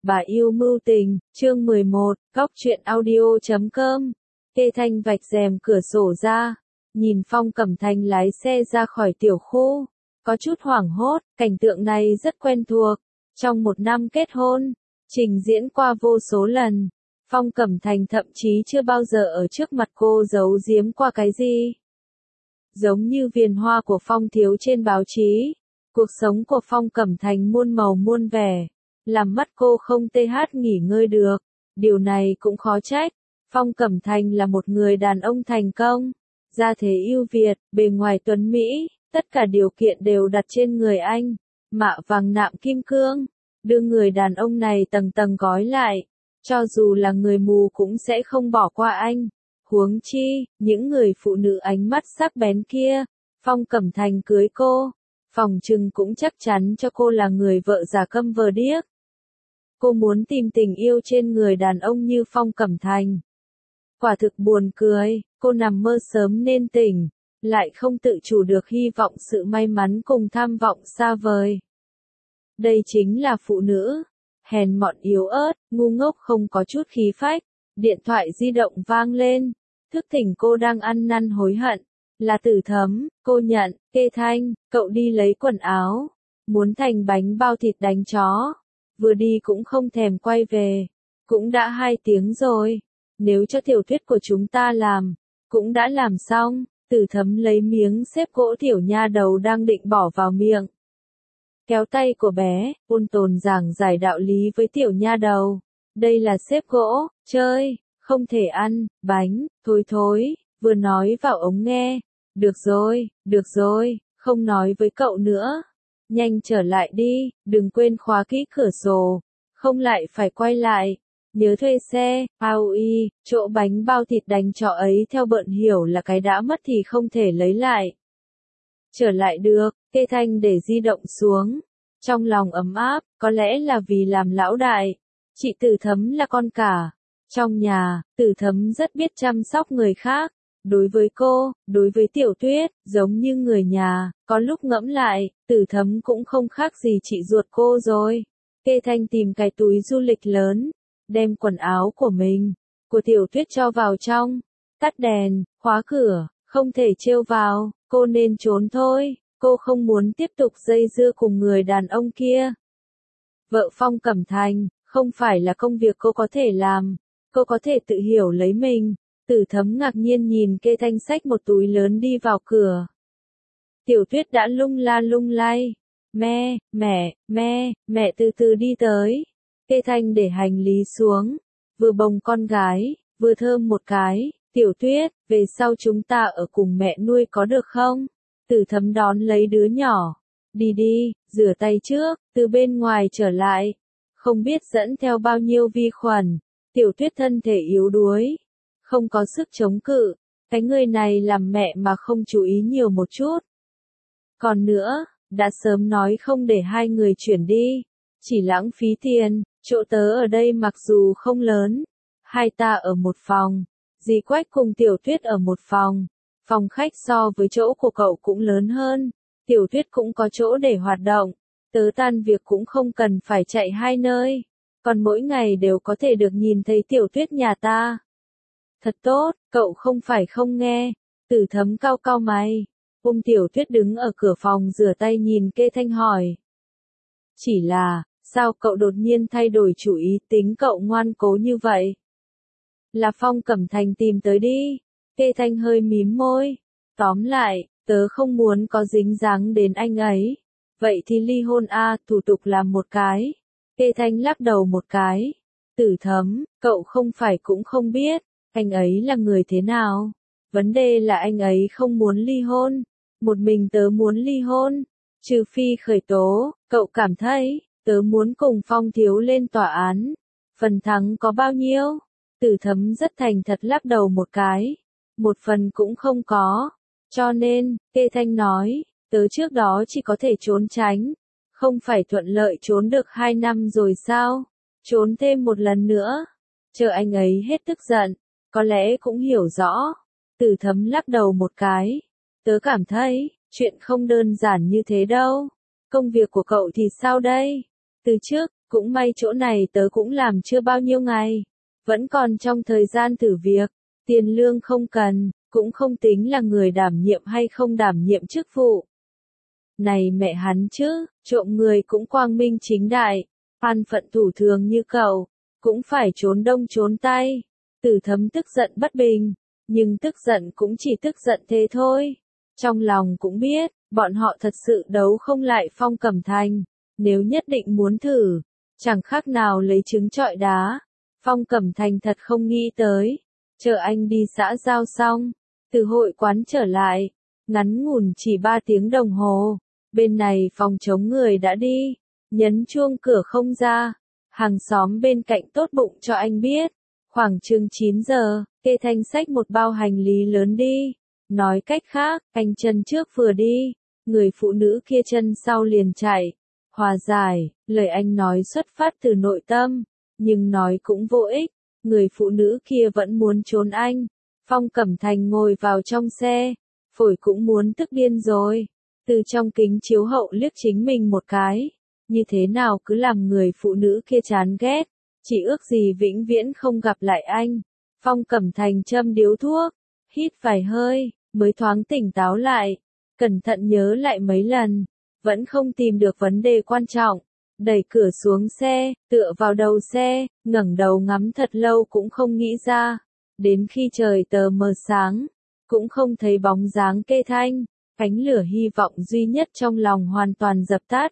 Bà yêu mưu tình, chương 11, góc truyện audio.com. Kê Thanh vạch rèm cửa sổ ra, nhìn Phong Cẩm Thành lái xe ra khỏi tiểu khu, có chút hoảng hốt, cảnh tượng này rất quen thuộc. Trong một năm kết hôn, trình diễn qua vô số lần, Phong Cẩm Thành thậm chí chưa bao giờ ở trước mặt cô giấu giếm qua cái gì. Giống như viền hoa của Phong thiếu trên báo chí, cuộc sống của Phong Cẩm Thành muôn màu muôn vẻ, làm mắt cô không nghỉ ngơi được. Điều này cũng khó trách, Phong Cẩm Thành là một người đàn ông thành công, gia thế ưu việt, bề ngoài tuấn mỹ, tất cả điều kiện đều đặt trên người anh, mạ vàng nạm kim cương, đưa người đàn ông này tầng tầng gói lại, cho dù là người mù cũng sẽ không bỏ qua anh. Huống chi, những người phụ nữ ánh mắt sắc bén kia, Phong Cẩm Thành cưới cô, phòng trừng cũng chắc chắn cho cô là người vợ già câm vờ điếc. Cô muốn tìm tình yêu trên người đàn ông như Phong Cẩm Thành. Quả thực buồn cười, cô nằm mơ sớm nên tỉnh, lại không tự chủ được hy vọng sự may mắn cùng tham vọng xa vời. Đây chính là phụ nữ, hèn mọn yếu ớt, ngu ngốc không có chút khí phách. Điện thoại di động vang lên, thức tỉnh cô đang ăn năn hối hận. Là Tử Thấm, cô nhận, Kê Thanh, cậu đi lấy quần áo, muốn thành bánh bao thịt đánh chó. Vừa đi cũng không thèm quay về, cũng đã 2 tiếng rồi, nếu cho tiểu thuyết của chúng ta làm, cũng đã làm xong. Tử Thấm lấy miếng xếp gỗ tiểu nha đầu đang định bỏ vào miệng. Kéo tay của bé, ôn tồn giảng giải đạo lý với tiểu nha đầu. Đây là xếp gỗ, chơi, không thể ăn, bánh, thôi, vừa nói vào ống nghe. Được rồi, không nói với cậu nữa. Nhanh trở lại đi, đừng quên khóa kỹ cửa sổ, không lại phải quay lại. Nhớ thuê xe, AOI, chỗ bánh bao thịt đánh chó ấy theo Bợn hiểu là cái đã mất thì không thể lấy lại. Trở lại được, Kê Thanh để di động xuống. Trong lòng ấm áp, có lẽ là vì làm lão đại. Chị Tử Thấm là con cả. Trong nhà, Tử Thấm rất biết chăm sóc người khác. Đối với cô, đối với Tiểu Tuyết, giống như người nhà, có lúc ngẫm lại, Tử Thấm cũng không khác gì chị ruột cô rồi. Kê Thanh tìm cái túi du lịch lớn, đem quần áo của mình, của Tiểu Tuyết cho vào trong, tắt đèn, khóa cửa, không thể trêu vào, cô nên trốn thôi, cô không muốn tiếp tục dây dưa cùng người đàn ông kia. Vợ Phong Cẩm Thành, không phải là công việc cô có thể làm, cô có thể tự hiểu lấy mình. Tử Thấm ngạc nhiên nhìn Kê Thanh xách một túi lớn đi vào cửa. Tiểu Tuyết đã lung la lung lay. Mẹ từ từ đi tới. Kê Thanh để hành lý xuống, vừa bồng con gái, vừa thơm một cái. Tiểu Tuyết, về sau chúng ta ở cùng mẹ nuôi có được không? Tử Thấm đón lấy đứa nhỏ. Đi, rửa tay trước, từ bên ngoài trở lại. Không biết dẫn theo bao nhiêu vi khuẩn. Tiểu Tuyết thân thể yếu đuối, không có sức chống cự, cái người này làm mẹ mà không chú ý nhiều một chút. Còn nữa, đã sớm nói không để 2 người chuyển đi, chỉ lãng phí tiền, chỗ tớ ở đây mặc dù không lớn, 2 ta ở một phòng, dì Quách cùng Tiểu Tuyết ở một phòng, phòng khách so với chỗ của cậu cũng lớn hơn, Tiểu Tuyết cũng có chỗ để hoạt động, tớ tan việc cũng không cần phải chạy 2 nơi, còn mỗi ngày đều có thể được nhìn thấy Tiểu Tuyết nhà ta. Thật tốt, cậu không phải không nghe. Tử Thấm cau cau mày. Tiểu Tuyết đứng ở cửa phòng rửa tay nhìn Kê Thanh hỏi. Chỉ là, sao cậu đột nhiên thay đổi chủ ý, tính cậu ngoan cố như vậy? Là Phong Cẩm Thành tìm tới đi. Kê Thanh hơi mím môi. Tóm lại, tớ không muốn có dính dáng đến anh ấy. Vậy thì ly hôn thủ tục làm một cái. Kê Thanh lắc đầu một cái. Tử Thấm, cậu không phải cũng không biết. Anh ấy là người thế nào? Vấn đề là anh ấy không muốn ly hôn. Một mình tớ muốn ly hôn. Trừ phi khởi tố, cậu cảm thấy, tớ muốn cùng Phong thiếu lên tòa án. Phần thắng có bao nhiêu? Tử Thấm rất thành thật lắc đầu một cái. Một phần cũng không có. Cho nên, Kê Thanh nói, tớ trước đó chỉ có thể trốn tránh. Không phải thuận lợi trốn được 2 năm rồi sao? Trốn thêm một lần nữa. Chờ anh ấy hết tức giận. Có lẽ cũng hiểu rõ. Tử Thấm lắc đầu một cái. Tớ cảm thấy, chuyện không đơn giản như thế đâu. Công việc của cậu thì sao đây? Từ trước, cũng may chỗ này tớ cũng làm chưa bao nhiêu ngày, vẫn còn trong thời gian thử việc, tiền lương không cần, cũng không tính là người đảm nhiệm hay không đảm nhiệm chức vụ. Này mẹ hắn chứ, trộm người cũng quang minh chính đại, an phận thủ thường như cậu, cũng phải trốn đông trốn tây. Từ Thấm tức giận bất bình, nhưng tức giận cũng chỉ tức giận thế thôi. Trong lòng cũng biết, bọn họ thật sự đấu không lại Phong Cẩm Thành, nếu nhất định muốn thử, chẳng khác nào lấy trứng trọi đá. Phong Cẩm Thành thật không nghĩ tới, chờ anh đi xã giao xong, từ hội quán trở lại, ngắn ngủn chỉ 3 tiếng đồng hồ, bên này phòng chống người đã đi, nhấn chuông cửa không ra, hàng xóm bên cạnh tốt bụng cho anh biết, khoảng chừng 9 giờ, Kê Thanh xách một bao hành lý lớn đi, nói cách khác, anh chân trước vừa đi, người phụ nữ kia chân sau liền chạy, hòa giải, lời anh nói xuất phát từ nội tâm, nhưng nói cũng vô ích, người phụ nữ kia vẫn muốn trốn anh. Phong Cẩm Thành ngồi vào trong xe, phổi cũng muốn tức điên rồi, từ trong kính chiếu hậu liếc chính mình một cái, như thế nào cứ làm người phụ nữ kia chán ghét, chỉ ước gì vĩnh viễn không gặp lại anh. Phong Cẩm Thành châm điếu thuốc, hít vài hơi, mới thoáng tỉnh táo lại, cẩn thận nhớ lại mấy lần, vẫn không tìm được vấn đề quan trọng, đẩy cửa xuống xe, tựa vào đầu xe, ngẩng đầu ngắm thật lâu cũng không nghĩ ra, đến khi trời tờ mờ sáng, cũng không thấy bóng dáng Kê Thanh, cánh lửa hy vọng duy nhất trong lòng hoàn toàn dập tắt.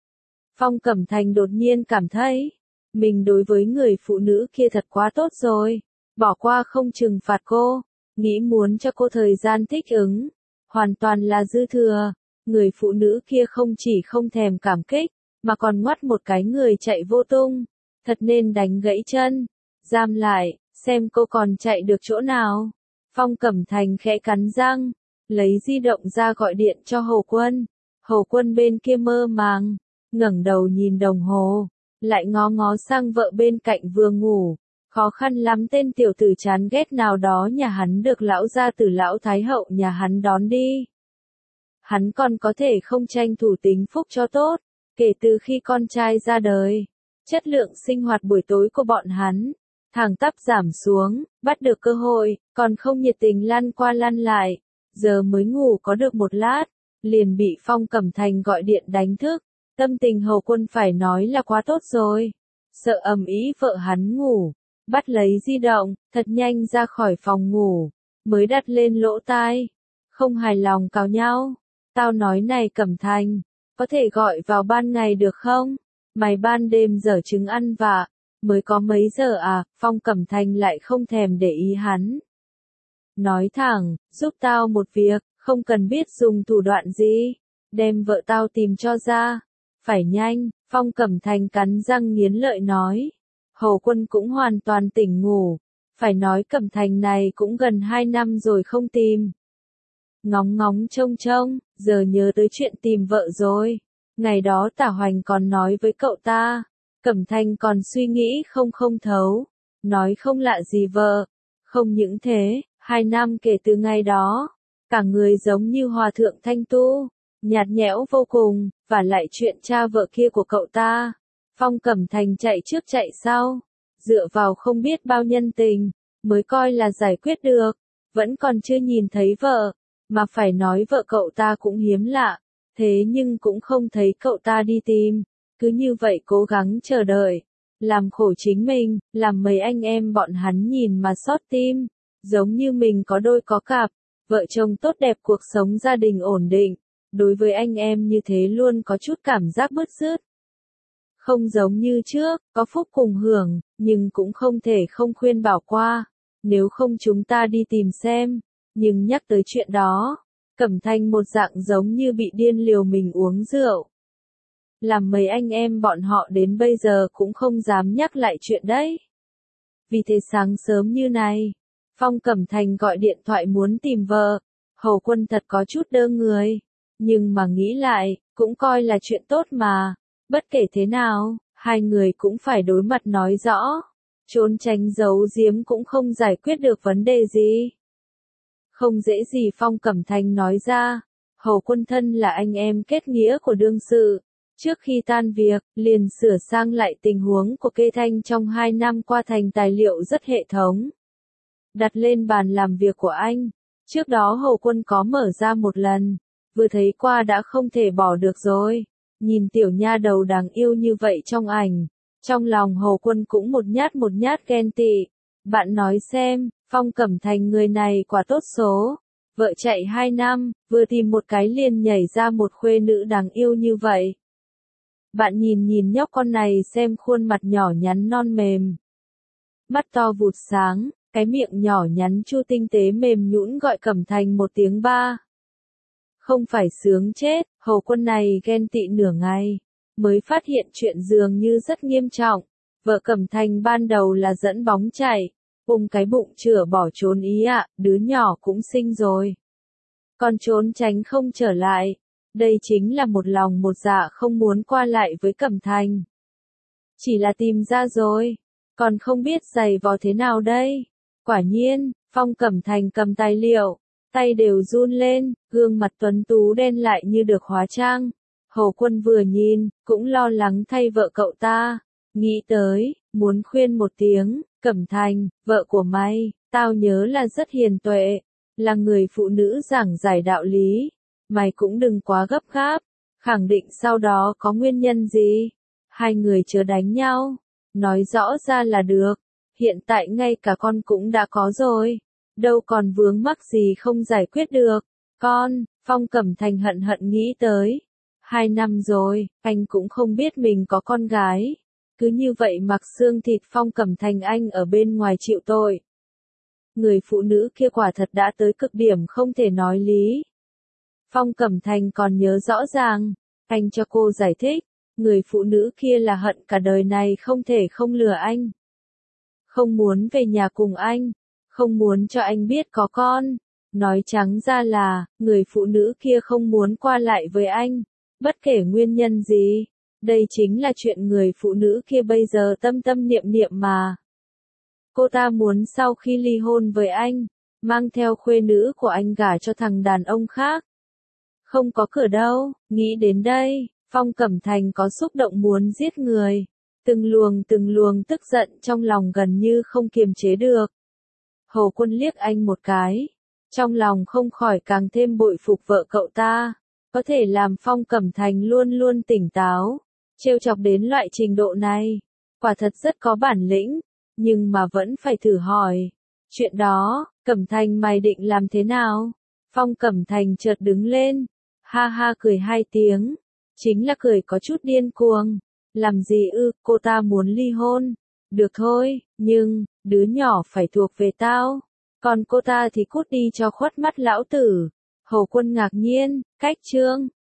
Phong Cẩm Thành đột nhiên cảm thấy, mình đối với người phụ nữ kia thật quá tốt rồi, bỏ qua không trừng phạt cô, nghĩ muốn cho cô thời gian thích ứng, hoàn toàn là dư thừa. Người phụ nữ kia không chỉ không thèm cảm kích, mà còn ngoắt một cái người chạy vô tung, thật nên đánh gãy chân, giam lại, xem cô còn chạy được chỗ nào. Phong Cẩm Thành khẽ cắn răng, lấy di động ra gọi điện cho Hầu Quân. Hầu Quân bên kia mơ màng, ngẩng đầu nhìn đồng hồ, lại ngó ngó sang vợ bên cạnh vừa ngủ. Khó khăn lắm tên tiểu tử chán ghét nào đó nhà hắn được lão gia tử lão thái hậu nhà hắn đón đi. Hắn còn có thể không tranh thủ tính phúc cho tốt, kể từ khi con trai ra đời, chất lượng sinh hoạt buổi tối của bọn hắn, thẳng tắp giảm xuống, bắt được cơ hội, còn không nhiệt tình lăn qua lăn lại, giờ mới ngủ có được một lát, liền bị Phong Cẩm Thành gọi điện đánh thức, tâm tình Hầu Quân phải nói là quá tốt rồi, sợ ầm ĩ vợ hắn ngủ, bắt lấy di động, thật nhanh ra khỏi phòng ngủ, mới đặt lên lỗ tai, không hài lòng cào nhau. Tao nói này Cẩm Thành, có thể gọi vào ban ngày được không? Mày ban đêm dở trứng ăn vạ, mới có mấy giờ à? Phong Cẩm Thành lại không thèm để ý hắn. Nói thẳng, giúp tao một việc, không cần biết dùng thủ đoạn gì, đem vợ tao tìm cho ra. Phải nhanh, Phong Cẩm Thành cắn răng nghiến lợi nói. Hầu Quân cũng hoàn toàn tỉnh ngủ, phải nói Cẩm Thành này cũng gần 2 năm rồi không tìm. Ngóng ngóng trông trông, giờ nhớ tới chuyện tìm vợ rồi. Ngày đó Tả Hoành còn nói với cậu ta, Cẩm Thành còn suy nghĩ không thấu, nói không lạ gì vợ. Không những thế, 2 năm kể từ ngày đó, cả người giống như hòa thượng thanh tu, nhạt nhẽo vô cùng, và lại chuyện cha vợ kia của cậu ta. Phong Cẩm Thành chạy trước chạy sau, dựa vào không biết bao nhân tình, mới coi là giải quyết được, vẫn còn chưa nhìn thấy vợ. Mà phải nói vợ cậu ta cũng hiếm lạ, thế nhưng cũng không thấy cậu ta đi tìm, cứ như vậy cố gắng chờ đợi, làm khổ chính mình, làm mấy anh em bọn hắn nhìn mà xót tim, giống như mình có đôi có cặp, vợ chồng tốt đẹp cuộc sống gia đình ổn định, đối với anh em như thế luôn có chút cảm giác bứt rứt. Không giống như trước, có phúc cùng hưởng, nhưng cũng không thể không khuyên bảo qua, nếu không chúng ta đi tìm xem. Nhưng nhắc tới chuyện đó, Cẩm Thành một dạng giống như bị điên liều mình uống rượu. Làm mấy anh em bọn họ đến bây giờ cũng không dám nhắc lại chuyện đấy. Vì thế sáng sớm như này, Phong Cẩm Thành gọi điện thoại muốn tìm vợ, Hầu Quân thật có chút đơ người, nhưng mà nghĩ lại, cũng coi là chuyện tốt mà, bất kể thế nào, hai người cũng phải đối mặt nói rõ, trốn tránh giấu giếm cũng không giải quyết được vấn đề gì. Không dễ gì Phong Cẩm Thành nói ra, Hầu Quân thân là anh em kết nghĩa của đương sự, Trước khi tan việc, liền sửa sang lại tình huống của Kê Thanh trong 2 năm qua thành tài liệu rất hệ thống. Đặt lên bàn làm việc của anh. Trước đó Hầu Quân có mở ra một lần, vừa thấy qua đã không thể bỏ được rồi. Nhìn tiểu nha đầu đáng yêu như vậy trong ảnh, trong lòng Hầu Quân cũng một nhát ghen tị. Bạn nói xem, Phong Cẩm Thành người này quả tốt số. Vợ chạy 2 năm, vừa tìm một cái liền nhảy ra một khuê nữ đáng yêu như vậy. Bạn nhìn nhóc con này xem khuôn mặt nhỏ nhắn non mềm. Mắt to vụt sáng, cái miệng nhỏ nhắn chu tinh tế mềm nhũn gọi Cẩm Thành một tiếng ba. Không phải sướng chết, Hầu Quân này ghen tị nửa ngày, mới phát hiện chuyện dường như rất nghiêm trọng. Vợ Cẩm Thành ban đầu là dẫn bóng chạy, cái bụng chửa bỏ trốn ý ạ, đứa nhỏ cũng sinh rồi. Còn trốn tránh không trở lại. Đây chính là một lòng một dạ không muốn qua lại với Cẩm Thành. Chỉ là tìm ra rồi, còn không biết giày vò thế nào đây. Quả nhiên, Phong Cẩm Thành cầm tài liệu, tay đều run lên, gương mặt tuấn tú đen lại như được hóa trang. Hầu Quân vừa nhìn, cũng lo lắng thay vợ cậu ta. Nghĩ tới, muốn khuyên một tiếng, Cẩm Thành, vợ của mày, tao nhớ là rất hiền tuệ, là người phụ nữ giảng giải đạo lý. Mày cũng đừng quá gấp gáp, khẳng định sau đó có nguyên nhân gì. Hai người chớ đánh nhau, nói rõ ra là được. Hiện tại ngay cả con cũng đã có rồi, đâu còn vướng mắc gì không giải quyết được. Con, Phong Cẩm Thành hận nghĩ tới. 2 năm rồi, anh cũng không biết mình có con gái. Cứ như vậy mặc xương thịt Phong Cẩm Thành anh ở bên ngoài chịu tội. Người phụ nữ kia quả thật đã tới cực điểm không thể nói lý. Phong Cẩm Thành còn nhớ rõ ràng, anh cho cô giải thích, người phụ nữ kia là hận cả đời này không thể không lừa anh. Không muốn về nhà cùng anh, không muốn cho anh biết có con. Nói trắng ra là, người phụ nữ kia không muốn qua lại với anh, bất kể nguyên nhân gì. Đây chính là chuyện người phụ nữ kia bây giờ tâm niệm mà. Cô ta muốn sau khi ly hôn với anh, mang theo khuê nữ của anh gả cho thằng đàn ông khác. Không có cửa đâu, nghĩ đến đây, Phong Cẩm Thành có xúc động muốn giết người. Từng luồng tức giận trong lòng gần như không kiềm chế được. Hầu Quân liếc anh một cái, trong lòng không khỏi càng thêm bội phục vợ cậu ta. Có thể làm Phong Cẩm Thành luôn tỉnh táo, trêu chọc đến loại trình độ này. Quả thật rất có bản lĩnh, nhưng mà vẫn phải thử hỏi. Chuyện đó, Cẩm Thành mày định làm thế nào? Phong Cẩm Thành chợt đứng lên, ha ha cười 2 tiếng, chính là cười có chút điên cuồng. Làm gì ư, cô ta muốn ly hôn. Được thôi, nhưng, đứa nhỏ phải thuộc về tao. Còn cô ta thì cút đi cho khuất mắt lão tử. Hầu Quân ngạc nhiên, cách chương.